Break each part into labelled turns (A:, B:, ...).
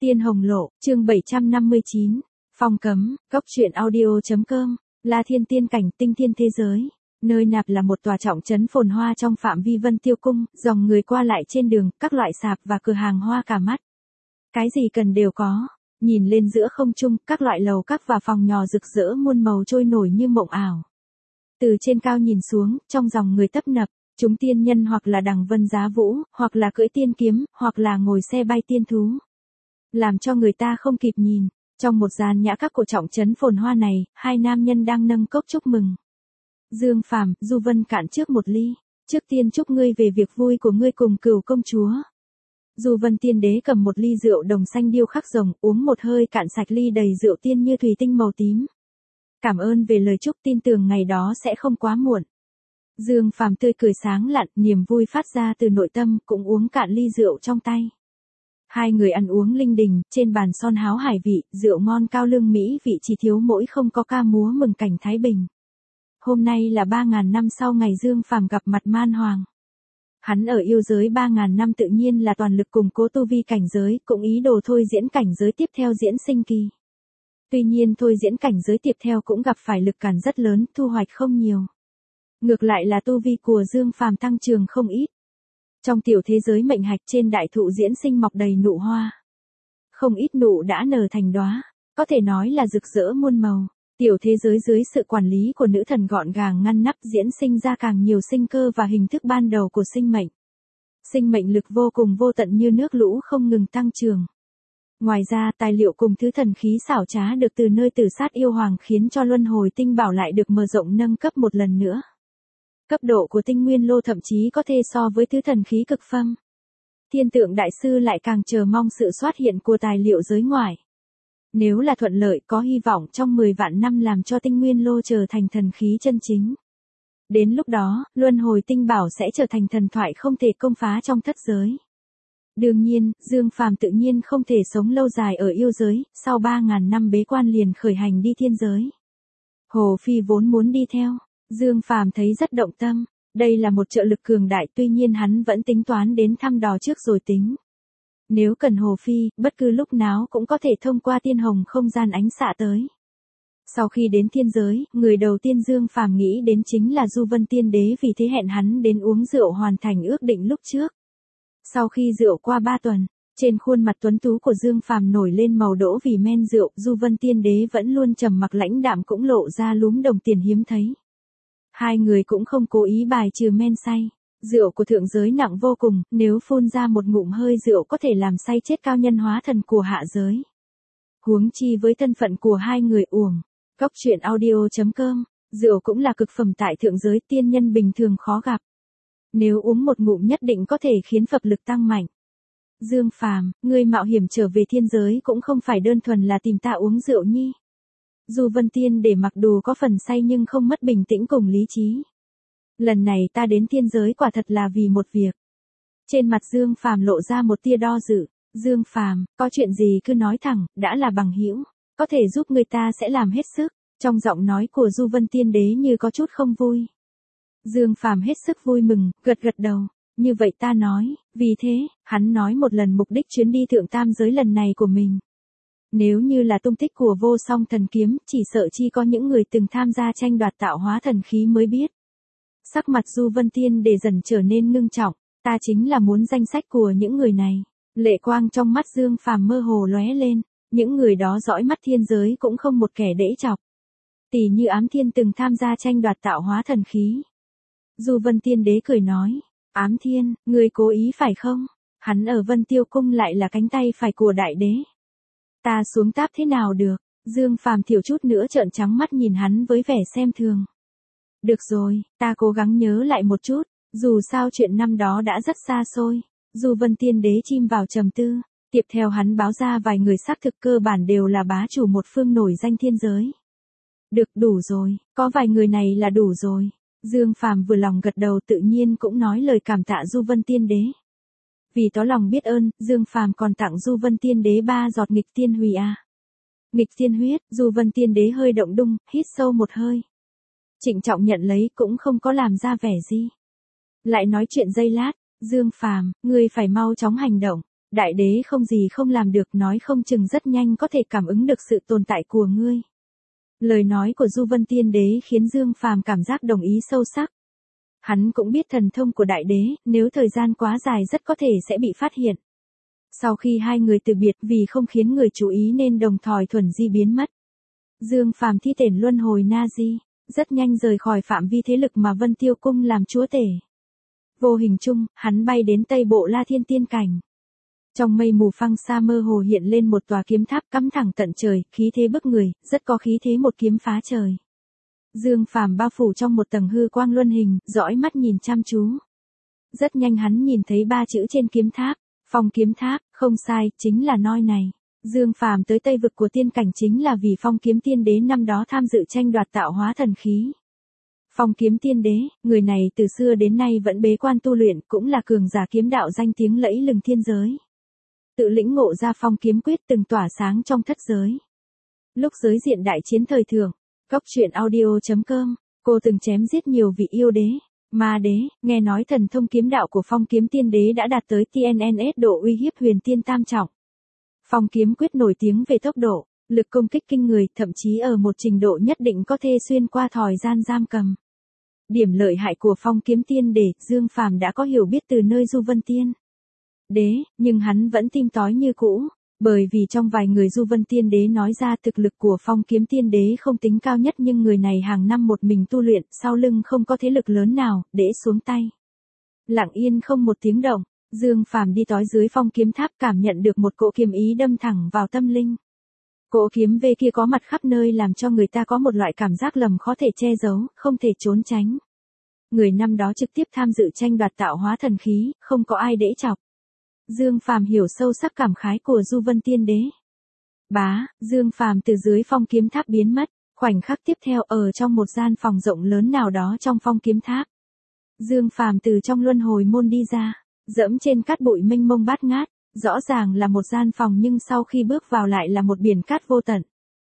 A: Tiên Hồng Lộ, chương 759, Phong cấm, góc truyện audio.com, La Thiên tiên cảnh tinh thiên thế giới. Nơi nạp là một tòa trọng trấn phồn hoa trong phạm vi Vân Tiêu Cung, dòng người qua lại trên đường, các loại sạp và cửa hàng hoa cả mắt. Cái gì cần đều có. Nhìn lên giữa không trung, các loại lầu các và phòng nhỏ rực rỡ muôn màu trôi nổi như mộng ảo. Từ trên cao nhìn xuống, trong dòng người tấp nập, chúng tiên nhân hoặc là đằng vân giá vũ, hoặc là cưỡi tiên kiếm, hoặc là ngồi xe bay tiên thú. Làm cho người ta không kịp nhìn, trong một gian nhã các của trọng trấn phồn hoa này, hai nam nhân đang nâng cốc chúc mừng. Dương Phàm, Du Vân cạn trước một ly, trước tiên chúc ngươi về việc vui của ngươi cùng Cửu công chúa. Du Vân tiên đế cầm một ly rượu đồng xanh điêu khắc rồng, uống một hơi cạn sạch ly đầy rượu tiên như thủy tinh màu tím. Cảm ơn về lời chúc, tin tưởng ngày đó sẽ không quá muộn. Dương Phàm tươi cười sáng lạn, niềm vui phát ra từ nội tâm, cũng uống cạn ly rượu trong tay. Hai người ăn uống linh đình, trên bàn son háo hải vị, rượu ngon cao lương mỹ vị, chỉ thiếu mỗi không có ca múa mừng cảnh Thái Bình. Hôm nay là 3.000 năm sau ngày Dương Phàm gặp mặt Man Hoàng. Hắn ở yêu giới 3.000 năm tự nhiên là toàn lực củng cố tu vi cảnh giới, cũng ý đồ thôi diễn cảnh giới tiếp theo diễn sinh kỳ. Tuy nhiên thôi diễn cảnh giới tiếp theo cũng gặp phải lực cản rất lớn, thu hoạch không nhiều. Ngược lại là tu vi của Dương Phàm tăng trưởng không ít. Trong tiểu thế giới mệnh hạch trên đại thụ diễn sinh mọc đầy nụ hoa. Không ít nụ đã nở thành đóa, có thể nói là rực rỡ muôn màu. Tiểu thế giới dưới sự quản lý của nữ thần gọn gàng ngăn nắp diễn sinh ra càng nhiều sinh cơ và hình thức ban đầu của sinh mệnh. Sinh mệnh lực vô cùng vô tận như nước lũ không ngừng tăng trưởng. Ngoài ra tài liệu cùng thứ thần khí xảo trá được từ nơi Tử Sát yêu hoàng khiến cho luân hồi tinh bảo lại được mở rộng nâng cấp một lần nữa. Cấp độ của tinh nguyên lô thậm chí có thể so với thứ thần khí cực phẩm. Thiên tượng đại sư lại càng chờ mong sự xuất hiện của tài liệu giới ngoại. Nếu là thuận lợi có hy vọng trong 10 vạn năm làm cho tinh nguyên lô trở thành thần khí chân chính. Đến lúc đó, luân hồi tinh bảo sẽ trở thành thần thoại không thể công phá trong thất giới. Đương nhiên, Dương Phàm tự nhiên không thể sống lâu dài ở yêu giới, sau 3.000 năm bế quan liền khởi hành đi thiên giới. Hồ Phi vốn muốn đi theo, Dương Phàm thấy rất động tâm, đây là một trợ lực cường đại, tuy nhiên hắn vẫn tính toán đến thăm dò trước rồi tính. Nếu cần Hồ Phi, bất cứ lúc nào cũng có thể thông qua tiên hồng không gian ánh xạ tới. Sau khi đến thiên giới, người đầu tiên Dương Phàm nghĩ đến chính là Du Vân tiên đế, vì thế hẹn hắn đến uống rượu hoàn thành ước định lúc trước. Sau khi rượu qua 3 tuần, trên khuôn mặt tuấn tú của Dương Phàm nổi lên màu đỗ vì men rượu, Du Vân tiên đế vẫn luôn trầm mặc lãnh đạm cũng lộ ra lúm đồng tiền hiếm thấy. Hai người cũng không cố ý bài trừ men say. Rượu của thượng giới nặng vô cùng, nếu phun ra một ngụm hơi rượu có thể làm say chết cao nhân hóa thần của hạ giới. Huống chi với thân phận của hai người uổng. Góc truyện audio.com, rượu cũng là cực phẩm tại thượng giới, tiên nhân bình thường khó gặp. Nếu uống một ngụm nhất định có thể khiến phập lực tăng mạnh. Dương Phàm, ngươi mạo hiểm trở về thiên giới cũng không phải đơn thuần là tìm ta uống rượu nhi. Du Vân Tiên để mặc dù có phần say nhưng không mất bình tĩnh cùng lý trí. Lần này ta đến thiên giới quả thật là vì một việc. Trên mặt Dương Phàm lộ ra một tia do dự. Dương Phàm, có chuyện gì cứ nói thẳng, đã là bằng hữu, có thể giúp người ta sẽ làm hết sức. Trong giọng nói của Du Vân tiên đế như có chút không vui. Dương Phàm hết sức vui mừng, gật gật đầu. Như vậy ta nói, vì thế, hắn nói một lần mục đích chuyến đi thượng tam giới lần này của mình. Nếu như là tung tích của vô song thần kiếm, chỉ sợ chi có những người từng tham gia tranh đoạt tạo hóa thần khí mới biết. Sắc mặt Du Vân Tiên để dần trở nên ngưng trọng, ta chính là muốn danh sách của những người này. Lệ quang trong mắt Dương Phàm mơ hồ lóe lên, những người đó dõi mắt thiên giới cũng không một kẻ đễ chọc. Tỷ như Ám Thiên từng tham gia tranh đoạt tạo hóa thần khí. Du Vân Tiên đế cười nói, Ám Thiên, ngươi cố ý phải không? Hắn ở Vân Tiêu Cung lại là cánh tay phải của đại đế. Ta xuống táp thế nào được? Dương Phàm thiểu chút nữa trợn trắng mắt nhìn hắn với vẻ xem thường. Được rồi, ta cố gắng nhớ lại một chút, dù sao chuyện năm đó đã rất xa xôi. Du Vân tiên đế chìm vào trầm tư, tiếp theo hắn báo ra vài người xác thực cơ bản đều là bá chủ một phương nổi danh thiên giới. Được, đủ rồi, có vài người này là đủ rồi. Dương Phàm vừa lòng gật đầu, tự nhiên cũng nói lời cảm tạ Du Vân tiên đế. Vì tỏ lòng biết ơn, Dương Phàm còn tặng Du Vân tiên đế 3 giọt nghịch tiên hủy a. Nghịch tiên huyết, Du Vân tiên đế hơi động đung, hít sâu một hơi. Trịnh trọng nhận lấy cũng không có làm ra vẻ gì. Lại nói chuyện giây lát, Dương Phàm, ngươi phải mau chóng hành động. Đại đế không gì không làm được, nói không chừng rất nhanh có thể cảm ứng được sự tồn tại của ngươi. Lời nói của Du Vân Tiên Đế khiến Dương Phàm cảm giác đồng ý sâu sắc. Hắn cũng biết thần thông của đại đế, nếu thời gian quá dài rất có thể sẽ bị phát hiện. Sau khi hai người từ biệt vì không khiến người chú ý nên đồng thời thuần di biến mất. Dương Phàm thi triển luân hồi na di, rất nhanh rời khỏi phạm vi thế lực mà Vân Tiêu Cung làm chúa tể. Vô hình chung, hắn bay đến Tây Bộ La Thiên Tiên Cảnh. Trong mây mù phăng xa mơ hồ hiện lên một tòa kiếm tháp cắm thẳng tận trời, khí thế bức người, rất có khí thế một kiếm phá trời. Dương Phàm bao phủ trong một tầng hư quang luân hình, dõi mắt nhìn chăm chú. Rất nhanh hắn nhìn thấy 3 chữ trên kiếm tháp, Phong Kiếm Tháp, không sai, chính là nơi này. Dương Phàm tới Tây vực của tiên cảnh chính là vì Phong Kiếm Tiên Đế năm đó tham dự tranh đoạt tạo hóa thần khí. Phong Kiếm Tiên Đế, người này từ xưa đến nay vẫn bế quan tu luyện, cũng là cường giả kiếm đạo danh tiếng lẫy lừng thiên giới. Tự lĩnh ngộ ra Phong Kiếm Quyết từng tỏa sáng trong thất giới. Lúc giới diện đại chiến thời thượng, Cốc truyện audio.com, cô từng chém giết nhiều vị yêu đế, ma đế, nghe nói thần thông kiếm đạo của Phong Kiếm Tiên Đế đã đạt tới TNNS độ uy hiếp huyền tiên tam trọng. Phong Kiếm Quyết nổi tiếng về tốc độ, lực công kích kinh người, thậm chí ở một trình độ nhất định có thể xuyên qua thời gian giam cầm. Điểm lợi hại của Phong Kiếm Tiên Đế, Dương Phàm đã có hiểu biết từ nơi Du Vân Tiên Đế, nhưng hắn vẫn tim tối như cũ, bởi vì trong vài người Du Vân Tiên Đế nói ra thực lực của Phong Kiếm Tiên Đế không tính cao nhất, nhưng người này hàng năm một mình tu luyện, sau lưng không có thế lực lớn nào để xuống tay. Lặng yên không một tiếng động, Dương Phàm đi tới dưới Phong Kiếm Tháp, cảm nhận được một cỗ kiếm ý đâm thẳng vào tâm linh. Cỗ kiếm về kia có mặt khắp nơi làm cho người ta có một loại cảm giác lầm khó thể che giấu, không thể trốn tránh. Người năm đó trực tiếp tham dự tranh đoạt tạo hóa thần khí, không có ai đễ chọc. Dương Phàm hiểu sâu sắc cảm khái của Du Vân Tiên Đế. Dương Phàm từ dưới Phong Kiếm Tháp biến mất, khoảnh khắc tiếp theo ở trong một gian phòng rộng lớn nào đó trong Phong Kiếm Tháp. Dương Phàm từ trong luân hồi môn đi ra, dẫm trên cát bụi mênh mông bát ngát, rõ ràng là một gian phòng nhưng sau khi bước vào lại là một biển cát vô tận.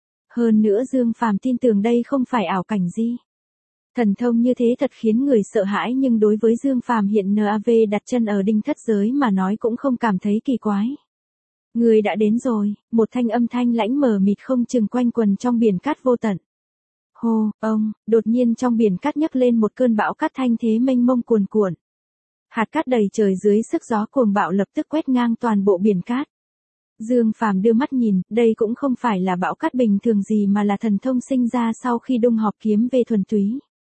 A: Hơn nữa Dương Phàm tin tưởng đây không phải ảo cảnh gì. Thần thông như thế thật khiến người sợ hãi, nhưng đối với Dương Phàm hiện NAV đặt chân ở đinh thất giới mà nói cũng không cảm thấy kỳ quái. Người đã đến rồi, một thanh âm thanh lãnh mờ mịt không chừng quanh quần trong biển cát vô tận. Hô, đột nhiên trong biển cát nhấc lên một cơn bão cát thanh thế mênh mông cuồn cuộn. Hạt cát đầy trời dưới sức gió cuồng bạo lập tức quét ngang toàn bộ biển cát. Dương Phàm đưa mắt nhìn, đây cũng không phải là bão cát bình thường gì mà là thần thông sinh ra sau khi đung họp kiếm về thuần túy.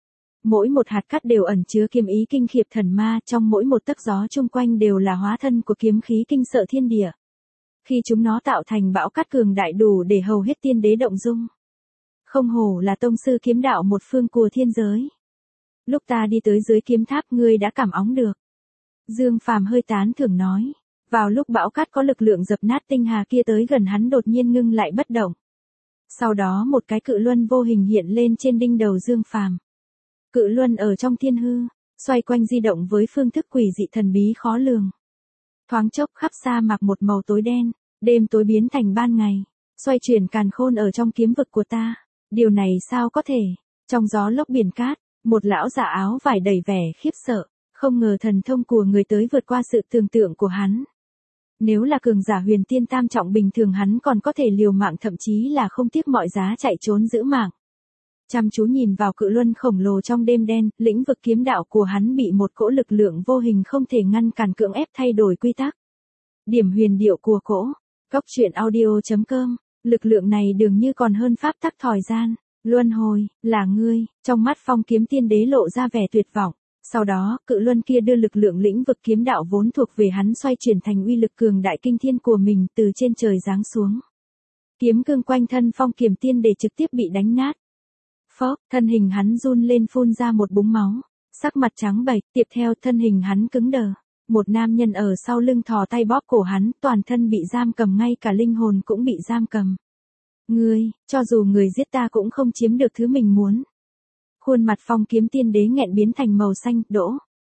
A: Mỗi một hạt cát đều ẩn chứa kiếm ý kinh khiếp thần ma, trong mỗi một tấc gió chung quanh đều là hóa thân của kiếm khí kinh sợ thiên địa. Khi chúng nó tạo thành bão cát cường đại đủ để hầu hết tiên đế động dung. Không hổ là tông sư kiếm đạo một phương của thiên giới. Lúc ta đi tới dưới kiếm tháp ngươi đã cảm ứng được. Dương Phàm hơi tán thưởng nói. Vào lúc bão cát có lực lượng dập nát tinh hà kia tới gần hắn đột nhiên ngưng lại bất động. Sau đó một cái cự luân vô hình hiện lên trên đỉnh đầu Dương Phàm. Cự luân ở trong thiên hư, xoay quanh di động với phương thức quỷ dị thần bí khó lường. Thoáng chốc khắp sa mạc một màu tối đen, đêm tối biến thành ban ngày, xoay chuyển càn khôn ở trong kiếm vực của ta. Điều này sao có thể? Trong gió lốc biển cát, một lão giả áo vải đầy vẻ khiếp sợ, không ngờ thần thông của người tới vượt qua sự tưởng tượng của hắn. Nếu là cường giả huyền tiên tam trọng bình thường hắn còn có thể liều mạng, thậm chí là không tiếc mọi giá chạy trốn giữ mạng. Chăm chú nhìn vào cự luân khổng lồ trong đêm đen, lĩnh vực kiếm đạo của hắn bị một cỗ lực lượng vô hình không thể ngăn cản cưỡng ép thay đổi quy tắc. Điểm huyền diệu của cỗ, Cốc truyện audio.com, lực lượng này dường như còn hơn pháp tắc thời gian, luân hồi, là ngươi, trong mắt Phong Kiếm Tiên Đế lộ ra vẻ tuyệt vọng. Sau đó, cự luân kia đưa lực lượng lĩnh vực kiếm đạo vốn thuộc về hắn xoay chuyển thành uy lực cường đại kinh thiên của mình từ trên trời giáng xuống. Kiếm cương quanh thân Phong Kiếm Tiên Đế trực tiếp bị đánh nát. Phốc, thân hình hắn run lên phun ra một búng máu, sắc mặt trắng bệch, tiếp theo thân hình hắn cứng đờ. Một nam nhân ở sau lưng thò tay bóp cổ hắn, toàn thân bị giam cầm, ngay cả linh hồn cũng bị giam cầm. Ngươi, cho dù người giết ta cũng không chiếm được thứ mình muốn. Khuôn mặt Phong Kiếm Tiên Đế nghẹn biến thành màu xanh, đỗ.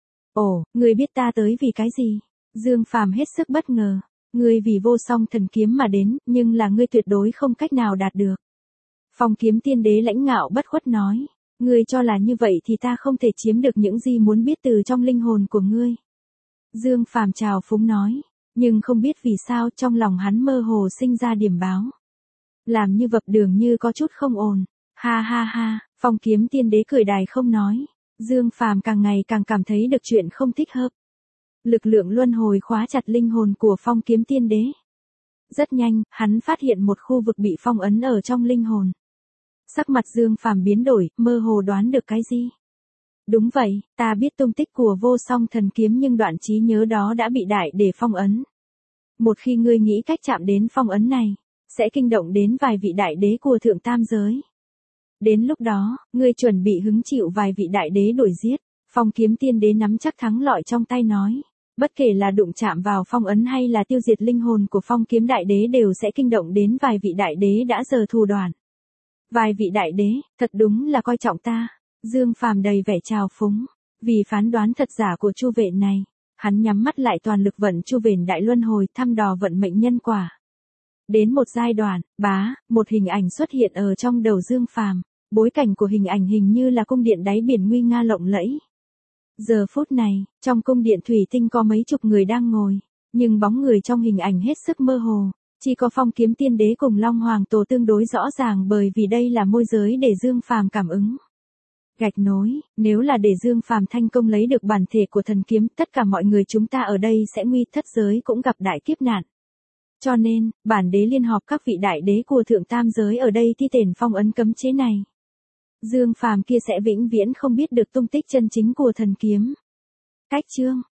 A: Ồ, ngươi biết ta tới vì cái gì? Dương Phàm hết sức bất ngờ. Ngươi vì vô song thần kiếm mà đến, nhưng là ngươi tuyệt đối không cách nào đạt được. Phong Kiếm Tiên Đế lãnh ngạo bất khuất nói. Ngươi cho là như vậy thì ta không thể chiếm được những gì muốn biết từ trong linh hồn của ngươi. Dương Phàm trào phúng nói. Nhưng không biết vì sao trong lòng hắn mơ hồ sinh ra điểm báo. Làm như vập đường như có chút không ổn. Ha ha ha, Phong Kiếm Tiên Đế cười đài không nói. Dương Phàm càng ngày càng cảm thấy được chuyện không thích hợp. Lực lượng luân hồi khóa chặt linh hồn của Phong Kiếm Tiên Đế. Rất nhanh, hắn phát hiện một khu vực bị phong ấn ở trong linh hồn. Sắc mặt Dương Phàm biến đổi, mơ hồ đoán được cái gì? Đúng vậy, ta biết tung tích của vô song thần kiếm nhưng đoạn trí nhớ đó đã bị đại để phong ấn. Một khi ngươi nghĩ cách chạm đến phong ấn này, sẽ kinh động đến vài vị đại đế của thượng tam giới. Đến lúc đó, ngươi chuẩn bị hứng chịu vài vị đại đế đuổi giết. Phong Kiếm Tiên Đế nắm chắc thắng lợi trong tay nói. Bất kể là đụng chạm vào phong ấn hay là tiêu diệt linh hồn của Phong Kiếm Đại Đế đều sẽ kinh động đến vài vị đại đế đã giờ thù đoàn. Vài vị đại đế, thật đúng là coi trọng ta. Dương Phàm đầy vẻ trào phúng. Vì phán đoán thật giả của Chu Vệ này, hắn nhắm mắt lại toàn lực vận Chu Vền Đại Luân Hồi thăm dò vận mệnh nhân quả. Đến một giai đoạn, một hình ảnh xuất hiện ở trong đầu Dương Phàm. Bối cảnh của hình ảnh hình như là cung điện đáy biển nguy nga lộng lẫy. Giờ phút này, trong cung điện thủy tinh có mấy chục người đang ngồi, nhưng bóng người trong hình ảnh hết sức mơ hồ, chỉ có Phong Kiếm Tiên Đế cùng Long Hoàng Tổ tương đối rõ ràng bởi vì đây là môi giới để Dương Phàm cảm ứng. Gạch nối, nếu là để Dương Phàm thành công lấy được bản thể của thần kiếm, tất cả mọi người chúng ta ở đây sẽ nguy thất giới cũng gặp đại kiếp nạn. Cho nên, bản đế liên họp các vị đại đế của thượng tam giới ở đây thi tển phong ấn cấm chế này. Dương Phàm kia sẽ vĩnh viễn không biết được tung tích chân chính của thần kiếm. Cách chương